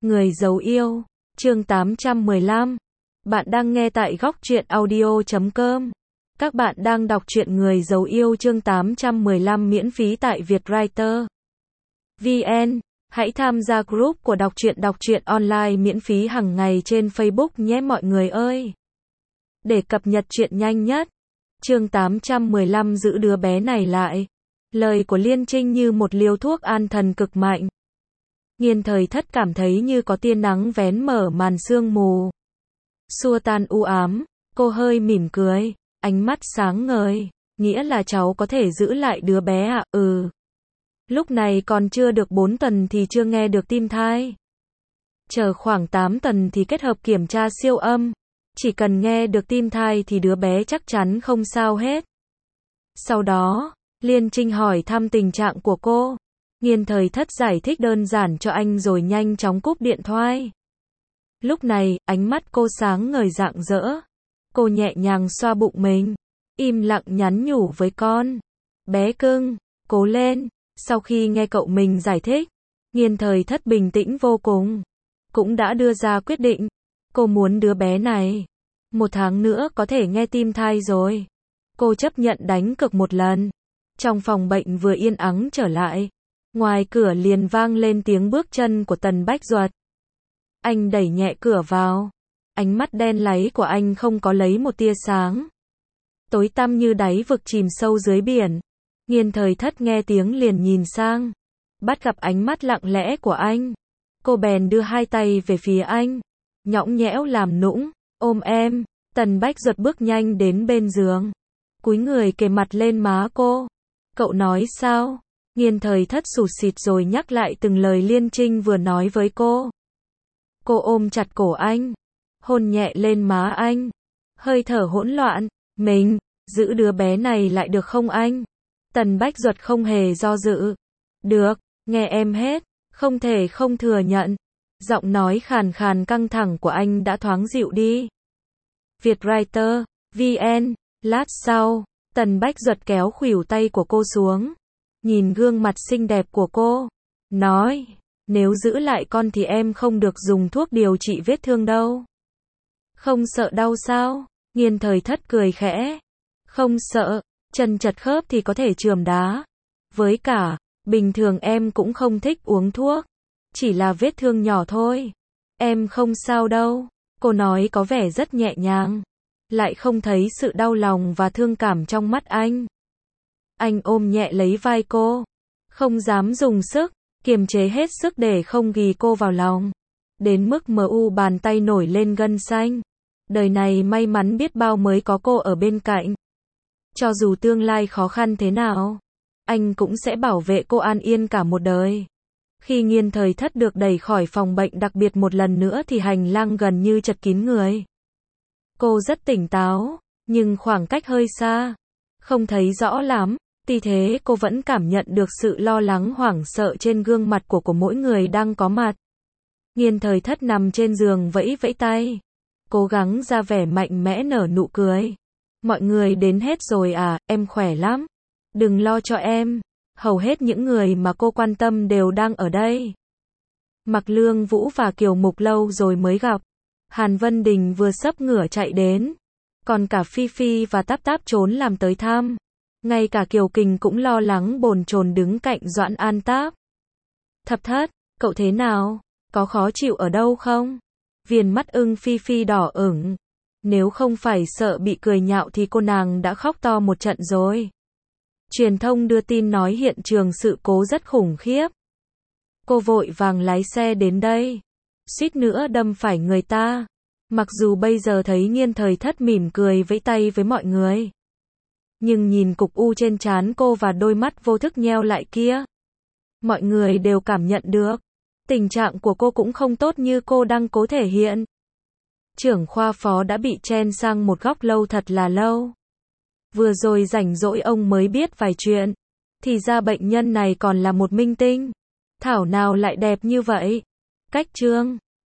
Người giấu yêu, chương 815. Bạn đang nghe tại góc truyện audio.com. Các bạn đang đọc truyện Người giấu yêu chương 815 miễn phí tại Vietwriter VN. Hãy tham gia group của đọc truyện online miễn phí hàng ngày trên Facebook nhé mọi người ơi. Để cập nhật truyện nhanh nhất. Chương 815 giữ đứa bé này lại. Lời của Liên Trinh như một liều thuốc an thần cực mạnh. Nghiên Thời Thất cảm thấy như có tia nắng vén mở màn sương mù, xua tan u ám. Cô hơi mỉm cười, ánh mắt sáng ngời. Nghĩa là cháu có thể giữ lại đứa bé à? Lúc này còn chưa được 4 tuần thì chưa nghe được tim thai. Chờ khoảng 8 tuần thì kết hợp kiểm tra siêu âm. Chỉ cần nghe được tim thai thì đứa bé chắc chắn không sao hết. Sau đó, Liên Trinh hỏi thăm tình trạng của cô. Nghiên Thời Thất giải thích đơn giản cho anh rồi nhanh chóng cúp điện thoại. Lúc này, ánh mắt cô sáng ngời rạng rỡ. Cô nhẹ nhàng xoa bụng mình, im lặng nhắn nhủ với con. Bé cưng, cố lên. Sau khi nghe cậu mình giải thích, Nghiên Thời Thất bình tĩnh vô cùng. Cũng đã đưa ra quyết định. Cô muốn đứa bé này 1 tháng nữa có thể nghe tim thai rồi. Cô chấp nhận đánh cược một lần. Trong phòng bệnh vừa yên ắng trở lại, ngoài cửa liền vang lên tiếng bước chân của Tần Bách Duật. Anh đẩy nhẹ cửa vào. Ánh mắt đen láy của anh không có lấy một tia sáng. Tối tăm như đáy vực chìm sâu dưới biển. Nghiên Thời Thất nghe tiếng liền nhìn sang. Bắt gặp ánh mắt lặng lẽ của anh. Cô bèn đưa 2 tay về phía anh. Nhõng nhẽo làm nũng. Ôm em. Tần Bách Duật bước nhanh đến bên giường. Cúi người kề mặt lên má cô. Cậu nói sao? Nghiên Thời Thất sụt sịt rồi nhắc lại từng lời Liên Trinh vừa nói với cô. Cô ôm chặt cổ anh, hôn nhẹ lên má anh. Hơi thở hỗn loạn. Mình giữ đứa bé này lại được không anh? Tần Bách Duật không hề do dự. Được, nghe em hết. Không thể không thừa nhận. Giọng nói khàn khàn căng thẳng của anh đã thoáng dịu đi. Vietwriter VN. Lát sau, Tần Bách Duật kéo khuỷu tay của cô xuống, nhìn gương mặt xinh đẹp của cô, nói, nếu giữ lại con thì em không được dùng thuốc điều trị vết thương đâu. Không sợ đau sao? Nghiên Thời Thất cười khẽ. Không sợ, chân chật khớp thì có thể chườm đá. Với cả, bình thường em cũng không thích uống thuốc. Chỉ là vết thương nhỏ thôi. Em không sao đâu. Cô nói có vẻ rất nhẹ nhàng. Lại không thấy sự đau lòng và thương cảm trong mắt anh. Anh ôm nhẹ lấy vai cô. Không dám dùng sức, kiềm chế hết sức để không ghì cô vào lòng. Đến mức bàn tay nổi lên gân xanh. Đời này may mắn biết bao mới có cô ở bên cạnh. Cho dù tương lai khó khăn thế nào, anh cũng sẽ bảo vệ cô an yên cả một đời. Khi Nghiên Thời Thất được đẩy khỏi phòng bệnh đặc biệt một lần nữa thì hành lang gần như chật kín người. Cô rất tỉnh táo, nhưng khoảng cách hơi xa. Không thấy rõ lắm, tuy thế cô vẫn cảm nhận được sự lo lắng hoảng sợ trên gương mặt của mỗi người đang có mặt. Nghiên Thời Thất nằm trên giường vẫy vẫy tay. Cố gắng ra vẻ mạnh mẽ nở nụ cười. Mọi người đến hết rồi à, em khỏe lắm. Đừng lo cho em. Hầu hết những người mà cô quan tâm đều đang ở đây. Mạc Lương Vũ và Kiều Mục lâu rồi mới gặp. Hàn Vân Đình vừa xấp ngửa chạy đến. Còn cả Phi Phi và Táp Táp trốn làm tới thăm. Ngay cả Kiều Kình cũng lo lắng bồn chồn đứng cạnh Doãn An Táp. Thập Thất, cậu thế nào? Có khó chịu ở đâu không? Viền mắt ưng Phi Phi đỏ ửng. Nếu không phải sợ bị cười nhạo thì cô nàng đã khóc to một trận rồi. Truyền thông đưa tin nói hiện trường sự cố rất khủng khiếp. Cô vội vàng lái xe đến đây. Suýt nữa đâm phải người ta. Mặc dù bây giờ thấy Nghiên Thời Thất mỉm cười vẫy tay với mọi người. Nhưng nhìn cục u trên trán cô và đôi mắt vô thức nheo lại kia. Mọi người đều cảm nhận được. Tình trạng của cô cũng không tốt như cô đang cố thể hiện. Trưởng khoa phó đã bị chen sang một góc lâu thật là lâu. Vừa rồi rảnh rỗi ông mới biết vài chuyện. Thì ra bệnh nhân này còn là một minh tinh. Thảo nào lại đẹp như vậy. Cách trương.